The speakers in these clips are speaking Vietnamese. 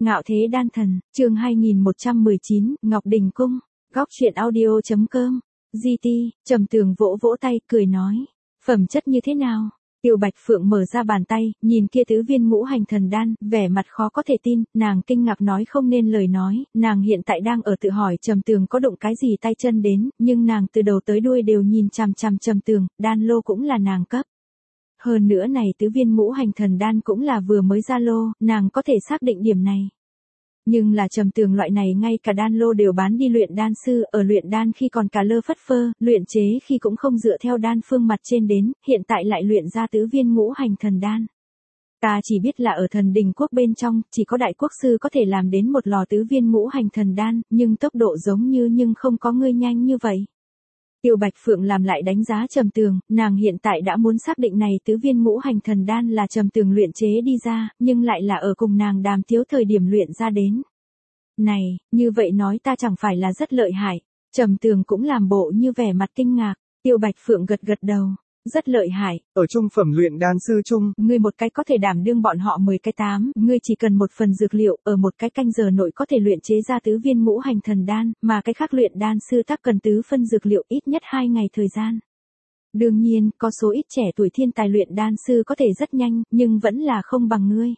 Ngạo thế đan thần, chương 2119, Ngọc Đình Cung, góc truyện audio.com, GT, Trầm Tường vỗ vỗ tay, cười nói, phẩm chất như thế nào? Tiêu Bạch Phượng mở ra bàn tay, nhìn kia tứ viên ngũ hành thần đan, vẻ mặt khó có thể tin, nàng kinh ngạc nói không nên lời nói, nàng hiện tại đang ở tự hỏi Trầm Tường có động cái gì tay chân đến, nhưng nàng từ đầu tới đuôi đều nhìn chằm chằm Trầm Tường, đan lô cũng là nàng cấp. Hơn nữa này tứ viên ngũ hành thần đan cũng là vừa mới ra lô, nàng có thể xác định điểm này. Nhưng là Trầm Tường loại này ngay cả đan lô đều bán đi luyện đan sư, ở luyện đan khi còn cả lơ phất phơ, luyện chế khi cũng không dựa theo đan phương mặt trên đến, hiện tại lại luyện ra tứ viên ngũ hành thần đan. Ta chỉ biết là ở Thần Đình quốc bên trong, chỉ có đại quốc sư có thể làm đến một lò tứ viên ngũ hành thần đan, nhưng tốc độ giống như nhưng không có ngươi nhanh như vậy. Tiêu Bạch Phượng làm lại đánh giá Trầm Tường, nàng hiện tại đã muốn xác định này tứ viên ngũ hành thần đan là Trầm Tường luyện chế đi ra, nhưng lại là ở cùng nàng Đàm Tiếu thời điểm luyện ra đến. Này, như vậy nói ta chẳng phải là rất lợi hại. Trầm Tường cũng làm bộ như vẻ mặt kinh ngạc, Tiêu Bạch Phượng gật gật đầu. Rất lợi hại. Ở trung phẩm luyện đan sư chung, ngươi một cái có thể đảm đương bọn họ 10 cái 8, ngươi chỉ cần một phần dược liệu, ở một cái canh giờ nội có thể luyện chế ra tứ viên ngũ hành thần đan, mà cái khác luyện đan sư tác cần tứ phân dược liệu ít nhất 2 ngày thời gian. Đương nhiên, có số ít trẻ tuổi thiên tài luyện đan sư có thể rất nhanh, nhưng vẫn là không bằng ngươi.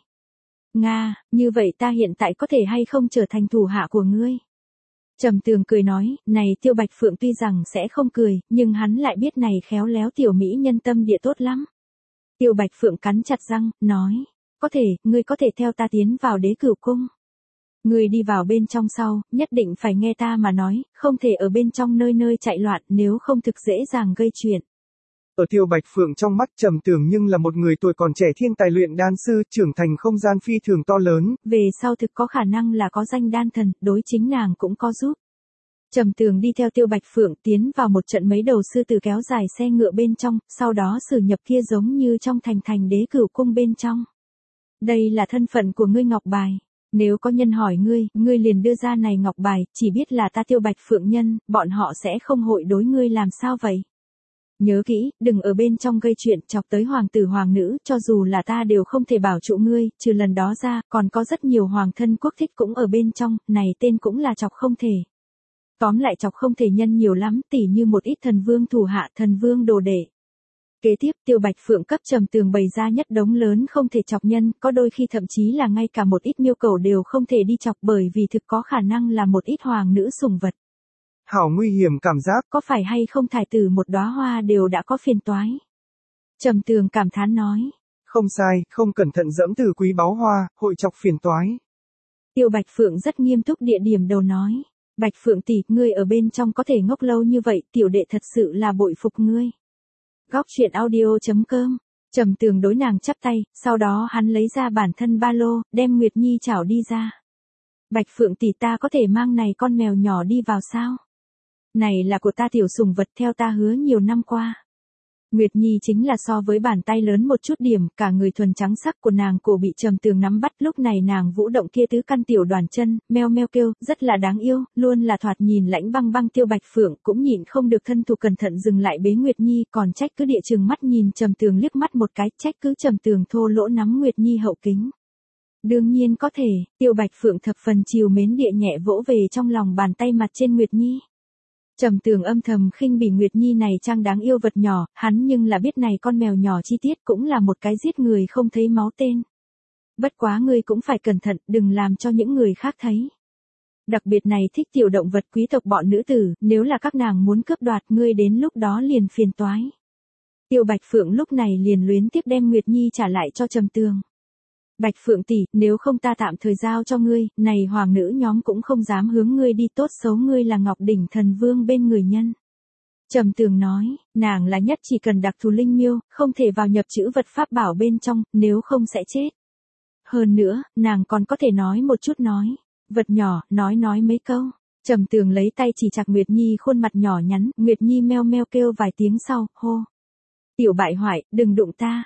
Nga, như vậy ta hiện tại có thể hay không trở thành thủ hạ của ngươi? Trầm Tường cười nói, này Tiêu Bạch Phượng tuy rằng sẽ không cười, nhưng hắn lại biết này khéo léo tiểu mỹ nhân tâm địa tốt lắm. Tiêu Bạch Phượng cắn chặt răng, nói, có thể, ngươi có thể theo ta tiến vào Đế Cửu cung. Ngươi đi vào bên trong sau, nhất định phải nghe ta mà nói, không thể ở bên trong nơi nơi chạy loạn, nếu không thực dễ dàng gây chuyện. Ở Tiêu Bạch Phượng trong mắt Trầm Tường nhưng là một người tuổi còn trẻ thiên tài luyện đan sư, trưởng thành không gian phi thường to lớn. Về sau thực có khả năng là có danh đan thần, đối chính nàng cũng có giúp. Trầm Tường đi theo Tiêu Bạch Phượng tiến vào một trận mấy đầu sư tử kéo dài xe ngựa bên trong, sau đó xử nhập kia giống như trong thành Đế Cửu cung bên trong. Đây là thân phận của ngươi ngọc bài. Nếu có nhân hỏi ngươi liền đưa ra này ngọc bài, chỉ biết là ta Tiêu Bạch Phượng nhân, bọn họ sẽ không hội đối ngươi làm sao vậy. Nhớ kỹ, đừng ở bên trong gây chuyện chọc tới hoàng tử hoàng nữ, cho dù là ta đều không thể bảo trụ ngươi, trừ lần đó ra, còn có rất nhiều hoàng thân quốc thích cũng ở bên trong, này tên cũng là chọc không thể. Tóm lại chọc không thể nhân nhiều lắm, tỉ như một ít thần vương thủ hạ, thần vương đồ đệ. Kế tiếp, Tiêu Bạch Phượng cấp Trầm Tường bày ra nhất đống lớn không thể chọc nhân, có đôi khi thậm chí là ngay cả một ít miêu cầu đều không thể đi chọc bởi vì thực có khả năng là một ít hoàng nữ sủng vật. Hảo nguy hiểm cảm giác, có phải hay không thải tử một đóa hoa đều đã có phiền toái. Trầm Tường cảm thán nói. Không sai, không cẩn thận dẫm từ quý báu hoa, hội chọc phiền toái. Tiêu Bạch Phượng rất nghiêm túc địa điểm đầu nói. Bạch Phượng tỷ, ngươi ở bên trong có thể ngốc lâu như vậy, tiểu đệ thật sự là bội phục ngươi. Góc truyện audio.com, Trầm Tường đối nàng chắp tay, sau đó hắn lấy ra bản thân ba lô, đem Nguyệt Nhi chảo đi ra. Bạch Phượng tỷ, ta có thể mang này con mèo nhỏ đi vào sao? Này là của ta tiểu sủng vật theo ta hứa nhiều năm qua. Nguyệt Nhi chính là so với bàn tay lớn một chút điểm, cả người thuần trắng sắc của nàng cổ bị Trầm Tường nắm bắt, lúc này nàng vũ động kia tứ căn tiểu đoàn chân, meo meo kêu, rất là đáng yêu, luôn là thoạt nhìn lãnh băng băng. Tiêu Bạch Phượng cũng nhịn không được thân thủ cẩn thận dừng lại bế Nguyệt Nhi, còn trách cứ địa chừng mắt nhìn Trầm Tường liếc mắt một cái, trách cứ Trầm Tường thô lỗ nắm Nguyệt Nhi hậu kính. Đương nhiên có thể, Tiêu Bạch Phượng thập phần chiều mến địa nhẹ vỗ về trong lòng bàn tay mặt trên Nguyệt Nhi. Trầm Tường âm thầm khinh bỉ Nguyệt Nhi này trang đáng yêu vật nhỏ, hắn nhưng là biết này con mèo nhỏ chi tiết cũng là một cái giết người không thấy máu tên. Bất quá ngươi cũng phải cẩn thận, đừng làm cho những người khác thấy. Đặc biệt này thích tiểu động vật quý tộc bọn nữ tử, nếu là các nàng muốn cướp đoạt ngươi đến lúc đó liền phiền toái. Tiêu Bạch Phượng lúc này liền luyến tiếp đem Nguyệt Nhi trả lại cho Trầm Tường. Bạch Phượng tỷ, nếu không ta tạm thời giao cho ngươi, này hoàng nữ nhóm cũng không dám hướng ngươi đi, tốt xấu ngươi là Ngọc Đỉnh thần vương bên người nhân. Trầm Tường nói, nàng là nhất chỉ cần đặc thù linh miêu, không thể vào nhập chữ vật pháp bảo bên trong, nếu không sẽ chết. Hơn nữa, nàng còn có thể nói một chút nói, vật nhỏ, nói mấy câu. Trầm Tường lấy tay chỉ chặt Nguyệt Nhi khuôn mặt nhỏ nhắn, Nguyệt Nhi meo meo kêu vài tiếng sau, hô. Tiểu bại hoại, đừng đụng ta.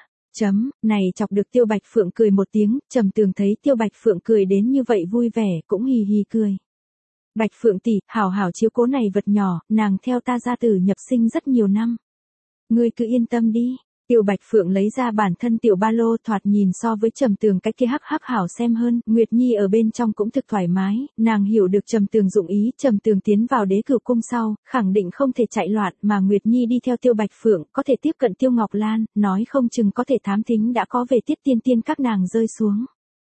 Này chọc được Tiêu Bạch Phượng cười một tiếng, Trầm Tường thấy Tiêu Bạch Phượng cười đến như vậy vui vẻ, cũng hì hì cười. Bạch Phượng tỷ, hảo hảo chiếu cố này vật nhỏ, nàng theo ta gia tử nhập sinh rất nhiều năm. Ngươi cứ yên tâm đi. Tiêu Bạch Phượng lấy ra bản thân tiểu ba lô, thoạt nhìn so với Trầm Tường cái kia hắc hắc hảo xem hơn, Nguyệt Nhi ở bên trong cũng thực thoải mái, nàng hiểu được Trầm Tường dụng ý, Trầm Tường tiến vào Đế Cửu cung sau, khẳng định không thể chạy loạn, mà Nguyệt Nhi đi theo Tiêu Bạch Phượng, có thể tiếp cận Tiêu Ngọc Lan, nói không chừng có thể thám thính đã có về Tiết Tiên Tiên các nàng rơi xuống.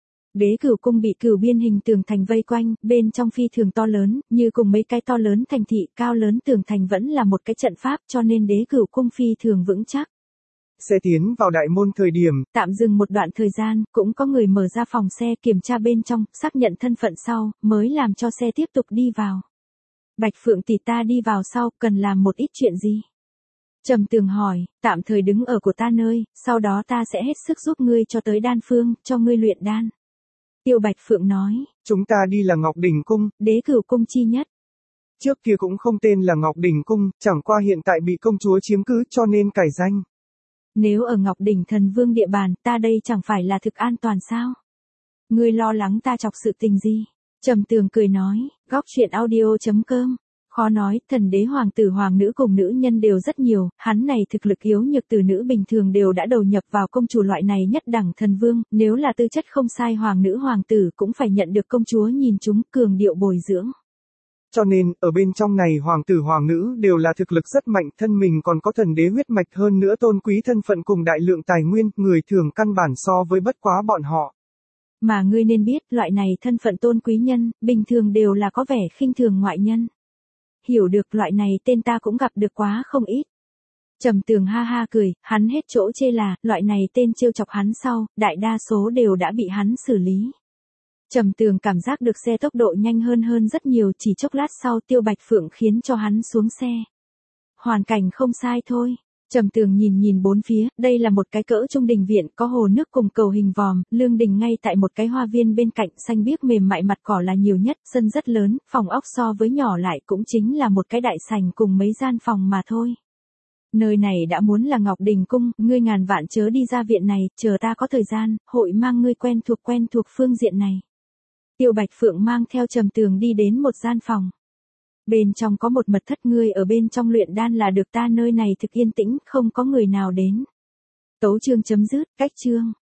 Đế Cửu cung bị cửu biên hình tường thành vây quanh, bên trong phi thường to lớn, như cùng mấy cái to lớn thành thị, cao lớn tường thành vẫn là một cái trận pháp, cho nên Đế Cửu cung phi thường vững chắc. Xe tiến vào đại môn thời điểm, tạm dừng một đoạn thời gian, cũng có người mở ra phòng xe kiểm tra bên trong, xác nhận thân phận sau, mới làm cho xe tiếp tục đi vào. Bạch Phượng tỷ, ta đi vào sau, cần làm một ít chuyện gì? Trầm Tường hỏi, tạm thời đứng ở của ta nơi, sau đó ta sẽ hết sức giúp ngươi cho tới đan phương, cho ngươi luyện đan. Tiêu Bạch Phượng nói, chúng ta đi là Ngọc Đỉnh cung, Đế Cửu cung chi nhất. Trước kia cũng không tên là Ngọc Đỉnh cung, chẳng qua hiện tại bị công chúa chiếm cứ cho nên cải danh. Nếu ở Ngọc Đỉnh Thần Vương địa bàn, ta đây chẳng phải là thực an toàn sao? Ngươi lo lắng ta chọc sự tình gì? Trầm Tường cười nói, góc truyện audio.com. Khó nói, thần đế hoàng tử hoàng nữ cùng nữ nhân đều rất nhiều, hắn này thực lực yếu nhược từ nữ bình thường đều đã đầu nhập vào công chủ loại này nhất đẳng thần vương, nếu là tư chất không sai hoàng nữ hoàng tử cũng phải nhận được công chúa nhìn chúng, cường điệu bồi dưỡng. Cho nên, ở bên trong này hoàng tử hoàng nữ đều là thực lực rất mạnh, thân mình còn có thần đế huyết mạch, hơn nữa tôn quý thân phận cùng đại lượng tài nguyên, người thường căn bản so với bất quá bọn họ. Mà ngươi nên biết, loại này thân phận tôn quý nhân, bình thường đều là có vẻ khinh thường ngoại nhân. Hiểu được loại này tên ta cũng gặp được quá không ít. Trầm Tường ha ha cười, hắn hết chỗ chê là, loại này tên trêu chọc hắn sau, đại đa số đều đã bị hắn xử lý. Trầm Tường cảm giác được xe tốc độ nhanh hơn rất nhiều, chỉ chốc lát sau Tiêu Bạch Phượng khiến cho hắn xuống xe. Hoàn cảnh không sai thôi. Trầm Tường nhìn bốn phía, đây là một cái cỡ trung đình viện, có hồ nước cùng cầu hình vòm, lương đình ngay tại một cái hoa viên bên cạnh, xanh biếc mềm mại, mặt cỏ là nhiều nhất, sân rất lớn, phòng ốc so với nhỏ lại cũng chính là một cái đại sảnh cùng mấy gian phòng mà thôi. Nơi này đã muốn là Ngọc Đình cung, ngươi ngàn vạn chớ đi ra viện này, chờ ta có thời gian, hội mang ngươi quen thuộc phương diện này. Tiêu Bạch Phượng mang theo Trầm Tường đi đến một gian phòng. Bên trong có một mật thất, ngươi ở bên trong luyện đan là được, ta nơi này thực yên tĩnh, không có người nào đến. Tấu chương chấm dứt, cách chương.